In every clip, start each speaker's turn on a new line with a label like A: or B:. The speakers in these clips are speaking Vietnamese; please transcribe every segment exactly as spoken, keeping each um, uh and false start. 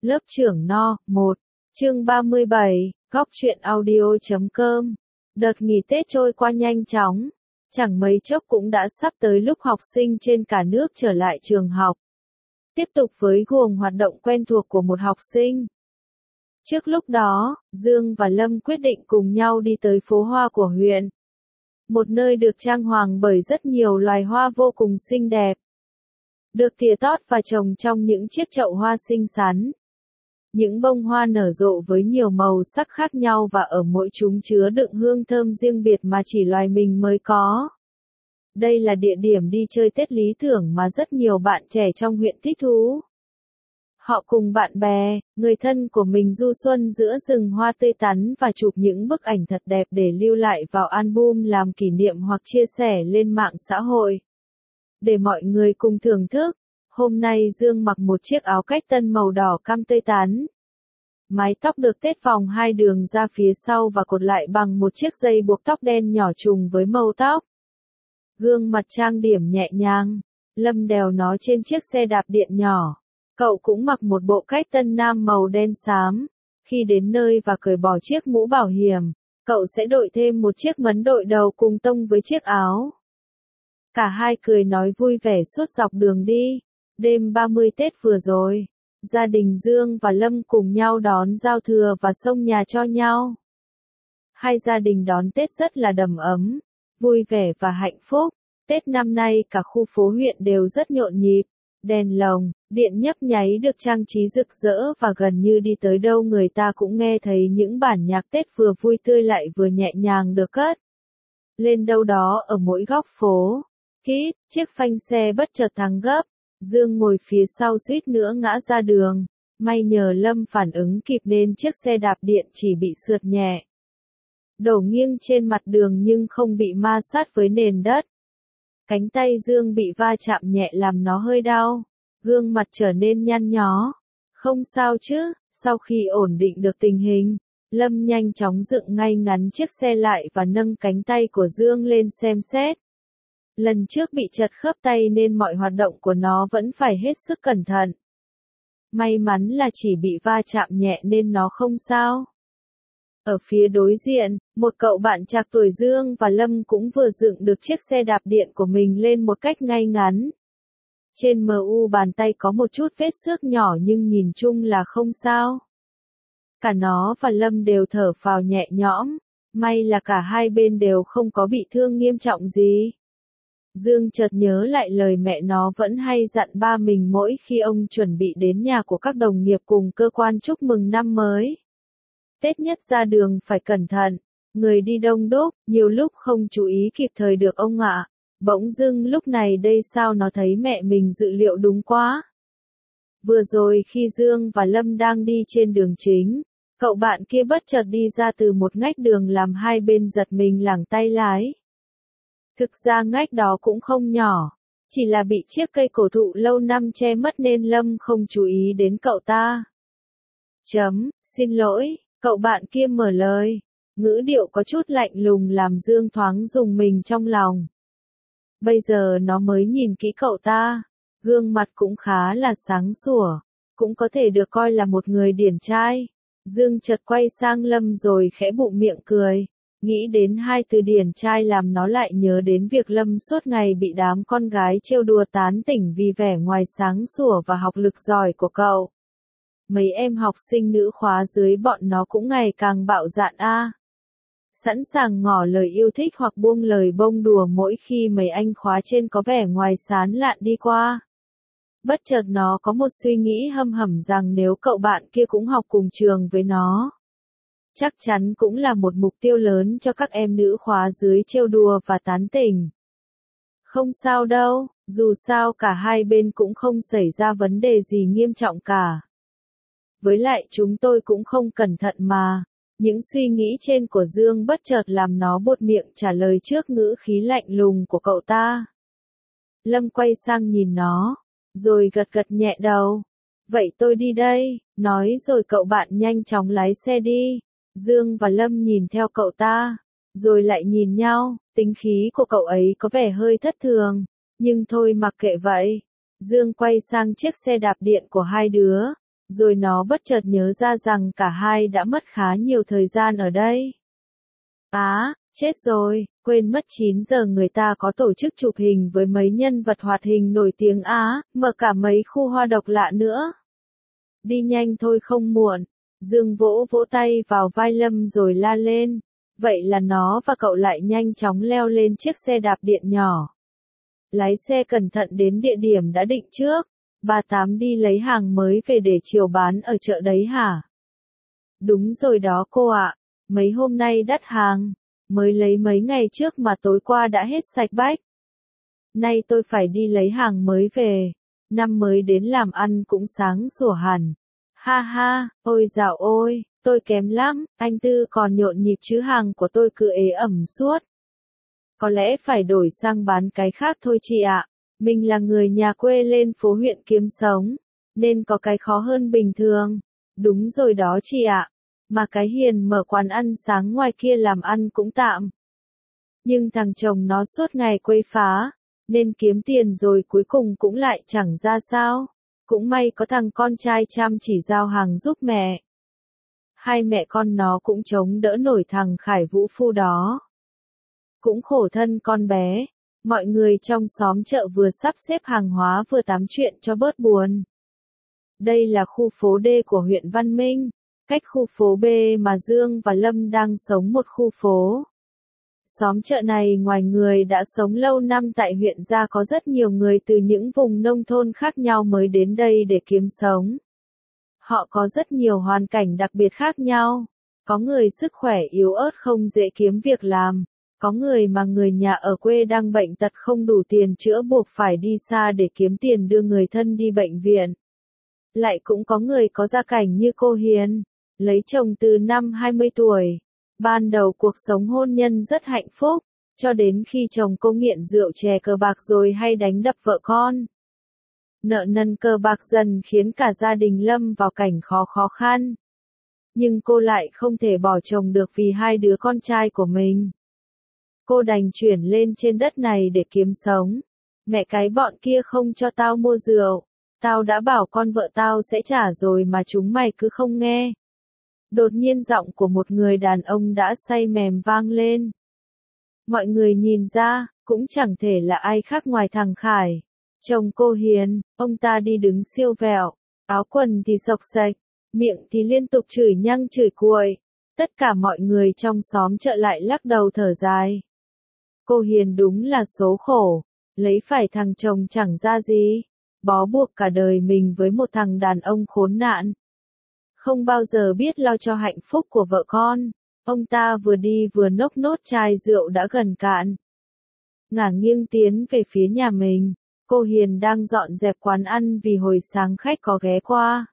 A: Lớp trưởng No, một. Chương ba mươi bảy, góc truyện audio chấm com. Đợt nghỉ Tết trôi qua nhanh chóng, chẳng mấy chốc cũng đã sắp tới lúc học sinh trên cả nước trở lại trường học. Tiếp tục với guồng hoạt động quen thuộc của một học sinh. Trước lúc đó, Dương và Lâm quyết định cùng nhau đi tới phố hoa của huyện. Một nơi được trang hoàng bởi rất nhiều loài hoa vô cùng xinh đẹp. Được tỉa tót và trồng trong những chiếc chậu hoa xinh xắn. Những bông hoa nở rộ với nhiều màu sắc khác nhau và ở mỗi chúng chứa đựng hương thơm riêng biệt mà chỉ loài mình mới có. Đây là địa điểm đi chơi Tết lý tưởng mà rất nhiều bạn trẻ trong huyện thích thú. Họ cùng bạn bè, người thân của mình du xuân giữa rừng hoa tươi tắn và chụp những bức ảnh thật đẹp để lưu lại vào album làm kỷ niệm hoặc chia sẻ lên mạng xã hội. Để mọi người cùng thưởng thức, hôm nay Dương mặc một chiếc áo cách tân màu đỏ cam tươi tắn. Mái tóc được tết vòng hai đường ra phía sau và cột lại bằng một chiếc dây buộc tóc đen nhỏ trùng với màu tóc. Gương mặt trang điểm nhẹ nhàng, Lâm đèo nó trên chiếc xe đạp điện nhỏ. Cậu cũng mặc một bộ cách tân nam màu đen xám. Khi đến nơi và cởi bỏ chiếc mũ bảo hiểm, cậu sẽ đội thêm một chiếc mấn đội đầu cùng tông với chiếc áo. Cả hai cười nói vui vẻ suốt dọc đường đi. Đêm ba mươi Tết vừa rồi, gia đình Dương và Lâm cùng nhau đón giao thừa và xông nhà cho nhau. Hai gia đình đón Tết rất là đầm ấm, vui vẻ và hạnh phúc. Tết năm nay cả khu phố huyện đều rất nhộn nhịp. Đèn lồng, điện nhấp nháy được trang trí rực rỡ và gần như đi tới đâu người ta cũng nghe thấy những bản nhạc Tết vừa vui tươi lại vừa nhẹ nhàng được cất lên đâu đó ở mỗi góc phố. Kít, chiếc phanh xe bất chợt thắng gấp. Dương ngồi phía sau suýt nữa ngã ra đường. May nhờ Lâm phản ứng kịp nên chiếc xe đạp điện chỉ bị sượt nhẹ. Đổ nghiêng trên mặt đường nhưng không bị ma sát với nền đất. Cánh tay Dương bị va chạm nhẹ làm nó hơi đau. Gương mặt trở nên nhăn nhó. Không sao chứ, sau khi ổn định được tình hình, Lâm nhanh chóng dựng ngay ngắn chiếc xe lại và nâng cánh tay của Dương lên xem xét. Lần trước bị trật khớp tay nên mọi hoạt động của nó vẫn phải hết sức cẩn thận. May mắn là chỉ bị va chạm nhẹ nên nó không sao. Ở phía đối diện, một cậu bạn trạc tuổi Dương và Lâm cũng vừa dựng được chiếc xe đạp điện của mình lên một cách ngay ngắn. Trên mu bàn tay có một chút vết xước nhỏ nhưng nhìn chung là không sao. Cả nó và Lâm đều thở phào nhẹ nhõm, may là cả hai bên đều không có bị thương nghiêm trọng gì. Dương chợt nhớ lại lời mẹ nó vẫn hay dặn ba mình mỗi khi ông chuẩn bị đến nhà của các đồng nghiệp cùng cơ quan chúc mừng năm mới. Tết nhất ra đường phải cẩn thận, người đi đông đúc, nhiều lúc không chú ý kịp thời được ông ạ. Bỗng dưng lúc này đây sao nó thấy mẹ mình dự liệu đúng quá. Vừa rồi khi Dương và Lâm đang đi trên đường chính, cậu bạn kia bất chợt đi ra từ một ngách đường làm hai bên giật mình lảng tay lái. Thực ra ngách đó cũng không nhỏ, chỉ là bị chiếc cây cổ thụ lâu năm che mất nên Lâm không chú ý đến cậu ta. Chấm, xin lỗi, cậu bạn kia mở lời, ngữ điệu có chút lạnh lùng làm Dương thoáng rùng mình trong lòng. Bây giờ nó mới nhìn kỹ cậu ta, gương mặt cũng khá là sáng sủa, cũng có thể được coi là một người điển trai. Dương chợt quay sang Lâm rồi khẽ bụng miệng cười. Nghĩ đến hai từ điển trai làm nó lại nhớ đến việc Lâm suốt ngày bị đám con gái trêu đùa tán tỉnh vì vẻ ngoài sáng sủa và học lực giỏi của cậu. Mấy em học sinh nữ khóa dưới bọn nó cũng ngày càng bạo dạn a. Sẵn sàng ngỏ lời yêu thích hoặc buông lời bông đùa mỗi khi mấy anh khóa trên có vẻ ngoài sán lạn đi qua. Bất chợt nó có một suy nghĩ hâm hẩm rằng nếu cậu bạn kia cũng học cùng trường với nó, chắc chắn cũng là một mục tiêu lớn cho các em nữ khóa dưới trêu đùa và tán tỉnh. Không sao đâu, dù sao cả hai bên cũng không xảy ra vấn đề gì nghiêm trọng cả. Với lại chúng tôi cũng không cẩn thận mà. Những suy nghĩ trên của Dương bất chợt làm nó buột miệng trả lời trước ngữ khí lạnh lùng của cậu ta. Lâm quay sang nhìn nó, rồi gật gật nhẹ đầu. Vậy tôi đi đây, nói rồi cậu bạn nhanh chóng lái xe đi. Dương và Lâm nhìn theo cậu ta, rồi lại nhìn nhau, tính khí của cậu ấy có vẻ hơi thất thường, nhưng thôi mặc kệ vậy. Dương quay sang chiếc xe đạp điện của hai đứa, Rồi nó bất chợt nhớ ra rằng cả hai đã mất khá nhiều thời gian ở đây. Á, chết rồi, quên mất chín giờ người ta có tổ chức chụp hình với mấy nhân vật hoạt hình nổi tiếng Á, mở cả mấy khu hoa độc lạ nữa. Đi nhanh thôi không muộn. Dương vỗ vỗ tay vào vai Lâm rồi la lên. Vậy là nó và cậu lại nhanh chóng leo lên chiếc xe đạp điện nhỏ. Lái xe cẩn thận đến địa điểm đã định trước. Bà Tám đi lấy hàng mới về để chiều bán ở chợ đấy hả? Đúng rồi đó cô ạ. Mấy hôm nay đắt hàng. Mới lấy mấy ngày trước mà tối qua đã hết sạch bách. Nay tôi phải đi lấy hàng mới về. Năm mới đến làm ăn cũng sáng sủa hẳn. Ha ha, ôi dạo ôi, tôi kém lắm, anh Tư còn nhộn nhịp chứ hàng của tôi cứ ế ẩm suốt. Có lẽ phải đổi sang bán cái khác thôi chị ạ. Mình là người nhà quê lên phố huyện kiếm sống, nên có cái khó hơn bình thường. Đúng rồi đó chị ạ. Mà cái Hiền mở quán ăn sáng ngoài kia làm ăn cũng tạm. Nhưng thằng chồng nó suốt ngày quấy phá, nên kiếm tiền rồi cuối cùng cũng lại chẳng ra sao. Cũng may có thằng con trai chăm chỉ giao hàng giúp mẹ. Hai mẹ con nó cũng chống đỡ nổi thằng Khải Vũ Phu đó. Cũng khổ thân con bé. Mọi người trong xóm chợ vừa sắp xếp hàng hóa vừa tám chuyện cho bớt buồn. Đây là khu phố D của huyện Văn Minh. Cách khu phố B mà Dương và Lâm đang sống một khu phố. Xóm chợ này ngoài người đã sống lâu năm tại huyện ra có rất nhiều người từ những vùng nông thôn khác nhau mới đến đây để kiếm sống. Họ có rất nhiều hoàn cảnh đặc biệt khác nhau. Có người sức khỏe yếu ớt không dễ kiếm việc làm. Có người mà người nhà ở quê đang bệnh tật không đủ tiền chữa buộc phải đi xa để kiếm tiền đưa người thân đi bệnh viện. Lại cũng có người có gia cảnh như cô Hiền, lấy chồng từ năm hai mươi tuổi. Ban đầu cuộc sống hôn nhân rất hạnh phúc, cho đến khi chồng cô nghiện rượu chè cờ bạc rồi hay đánh đập vợ con. Nợ nần cờ bạc dần khiến cả gia đình lâm vào cảnh khó khó khăn. Nhưng cô lại không thể bỏ chồng được vì hai đứa con trai của mình. Cô đành chuyển lên trên đất này để kiếm sống. Mẹ cái bọn kia không cho tao mua rượu. Tao đã bảo con vợ tao sẽ trả rồi mà chúng mày cứ không nghe. Đột nhiên giọng của một người đàn ông đã say mềm vang lên. Mọi người nhìn ra, cũng chẳng thể là ai khác ngoài thằng Khải. Chồng cô Hiền, ông ta đi đứng siêu vẹo, áo quần thì xộc xệch, miệng thì liên tục chửi nhăng chửi cuội. Tất cả mọi người trong xóm chợ lại lắc đầu thở dài. Cô Hiền đúng là số khổ, lấy phải thằng chồng chẳng ra gì, bó buộc cả đời mình với một thằng đàn ông khốn nạn. Không bao giờ biết lo cho hạnh phúc của vợ con, ông ta vừa đi vừa nốc nốt chai rượu đã gần cạn. Ngả nghiêng tiến về phía nhà mình, cô Hiền đang dọn dẹp quán ăn vì hồi sáng khách có ghé qua.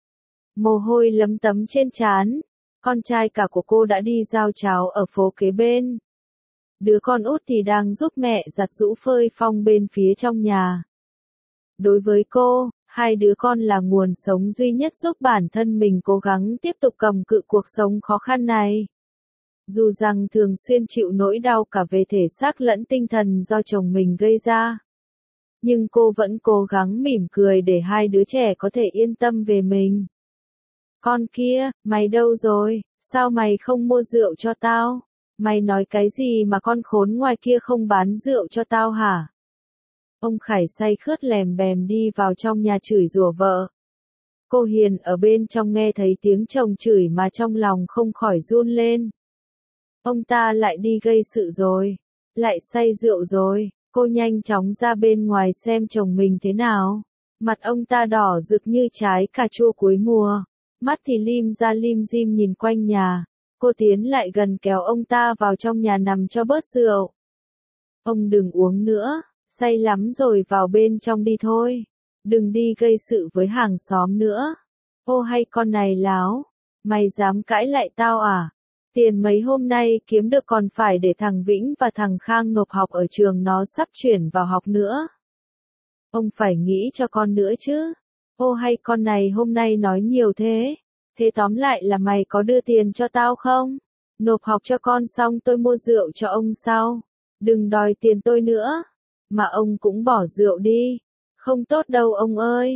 A: Mồ hôi lấm tấm trên trán, con trai cả của cô đã đi giao cháo ở phố kế bên. Đứa con út thì đang giúp mẹ giặt giũ phơi phong bên phía trong nhà. Đối với cô, hai đứa con là nguồn sống duy nhất giúp bản thân mình cố gắng tiếp tục cầm cự cuộc sống khó khăn này. Dù rằng thường xuyên chịu nỗi đau cả về thể xác lẫn tinh thần do chồng mình gây ra. Nhưng cô vẫn cố gắng mỉm cười để hai đứa trẻ có thể yên tâm về mình. Con kia, mày đâu rồi, sao mày không mua rượu cho tao? Mày nói cái gì mà con khốn ngoài kia không bán rượu cho tao hả? Ông Khải say khướt lèm bèm đi vào trong nhà chửi rủa vợ. Cô Hiền ở bên trong nghe thấy tiếng chồng chửi mà trong lòng không khỏi run lên. Ông ta lại đi gây sự rồi, lại say rượu rồi, cô nhanh chóng ra bên ngoài xem chồng mình thế nào. Mặt ông ta đỏ rực như trái cà chua cuối mùa, mắt thì lim ra lim dim nhìn quanh nhà. Cô tiến lại gần kéo ông ta vào trong nhà nằm cho bớt rượu. Ông đừng uống nữa, say lắm rồi vào bên trong đi thôi. Đừng đi gây sự với hàng xóm nữa. Ô hay con này láo, mày dám cãi lại tao à? Tiền mấy hôm nay kiếm được còn phải để thằng Vĩnh và thằng Khang nộp học ở trường nó sắp chuyển vào học nữa. Ông phải nghĩ cho con nữa chứ. Ô hay con này hôm nay nói nhiều thế. Thế tóm lại là mày có đưa tiền cho tao không? Nộp học cho con xong tôi mua rượu cho ông sau. Đừng đòi tiền tôi nữa. Mà ông cũng bỏ rượu đi. Không tốt đâu ông ơi.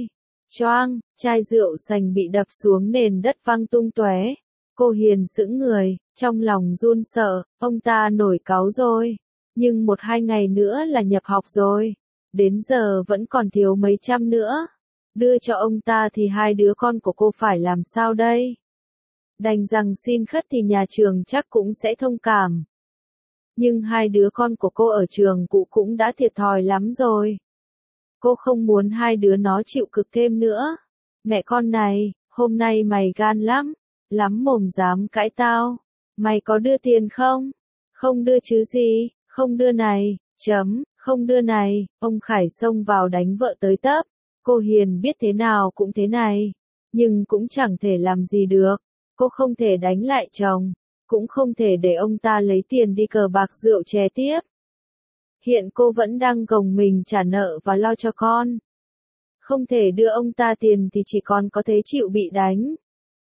A: Choang, chai rượu sành bị đập xuống nền đất văng tung tóe. Cô Hiền sững người, trong lòng run sợ, ông ta nổi cáu rồi. Nhưng một hai ngày nữa là nhập học rồi. Đến giờ vẫn còn thiếu mấy trăm nữa. Đưa cho ông ta thì hai đứa con của cô phải làm sao đây? Đành rằng xin khất thì nhà trường chắc cũng sẽ thông cảm. Nhưng hai đứa con của cô ở trường cũ cũng đã thiệt thòi lắm rồi. Cô không muốn hai đứa nó chịu cực thêm nữa. Mẹ con này, hôm nay mày gan lắm, lắm mồm dám cãi tao. Mày có đưa tiền không? Không đưa chứ gì, không đưa này, chấm, không đưa này. Ông Khải xông vào đánh vợ tới tấp. Cô Hiền biết thế nào cũng thế này, nhưng cũng chẳng thể làm gì được. Cô không thể đánh lại chồng, cũng không thể để ông ta lấy tiền đi cờ bạc rượu chè tiếp. Hiện cô vẫn đang gồng mình trả nợ và lo cho con. Không thể đưa ông ta tiền thì chỉ còn có thế chịu bị đánh.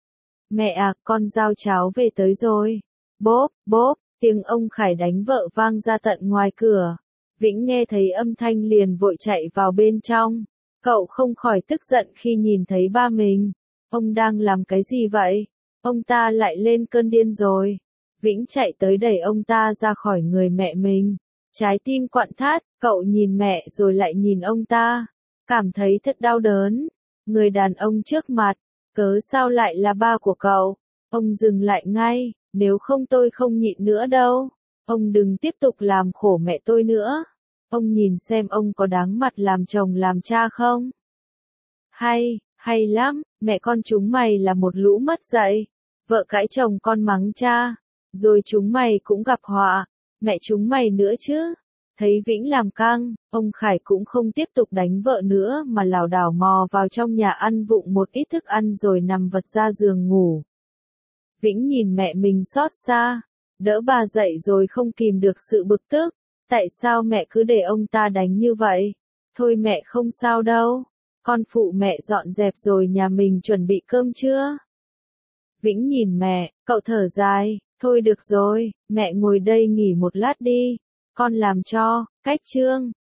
A: Mẹ à, con giao cháo về tới rồi. Bốp, bốp, tiếng ông Khải đánh vợ vang ra tận ngoài cửa. Vĩnh nghe thấy âm thanh liền vội chạy vào bên trong. Cậu không khỏi tức giận khi nhìn thấy ba mình. Ông đang làm cái gì vậy? Ông ta lại lên cơn điên rồi. Vĩnh chạy tới đẩy ông ta ra khỏi người mẹ mình. Trái tim quặn thắt, cậu nhìn mẹ rồi lại nhìn ông ta. Cảm thấy thật đau đớn. Người đàn ông trước mặt, cớ sao lại là ba của cậu? Ông dừng lại ngay, nếu không tôi không nhịn nữa đâu. Ông đừng tiếp tục làm khổ mẹ tôi nữa. Ông nhìn xem ông có đáng mặt làm chồng làm cha không? Hay, hay lắm, mẹ con chúng mày là một lũ mất dạy. Vợ cãi chồng con mắng cha, rồi chúng mày cũng gặp họa, mẹ chúng mày nữa chứ. Thấy Vĩnh làm căng, ông Khải cũng không tiếp tục đánh vợ nữa mà lảo đảo mò vào trong nhà ăn vụng một ít thức ăn rồi nằm vật ra giường ngủ. Vĩnh nhìn mẹ mình xót xa, đỡ bà dậy rồi không kìm được sự bực tức. Tại sao mẹ cứ để ông ta đánh như vậy? Thôi mẹ không sao đâu. Con phụ mẹ dọn dẹp rồi nhà mình chuẩn bị cơm chưa? Vĩnh nhìn mẹ, cậu thở dài, thôi được rồi, mẹ ngồi đây nghỉ một lát đi. Con làm cho, cách chương.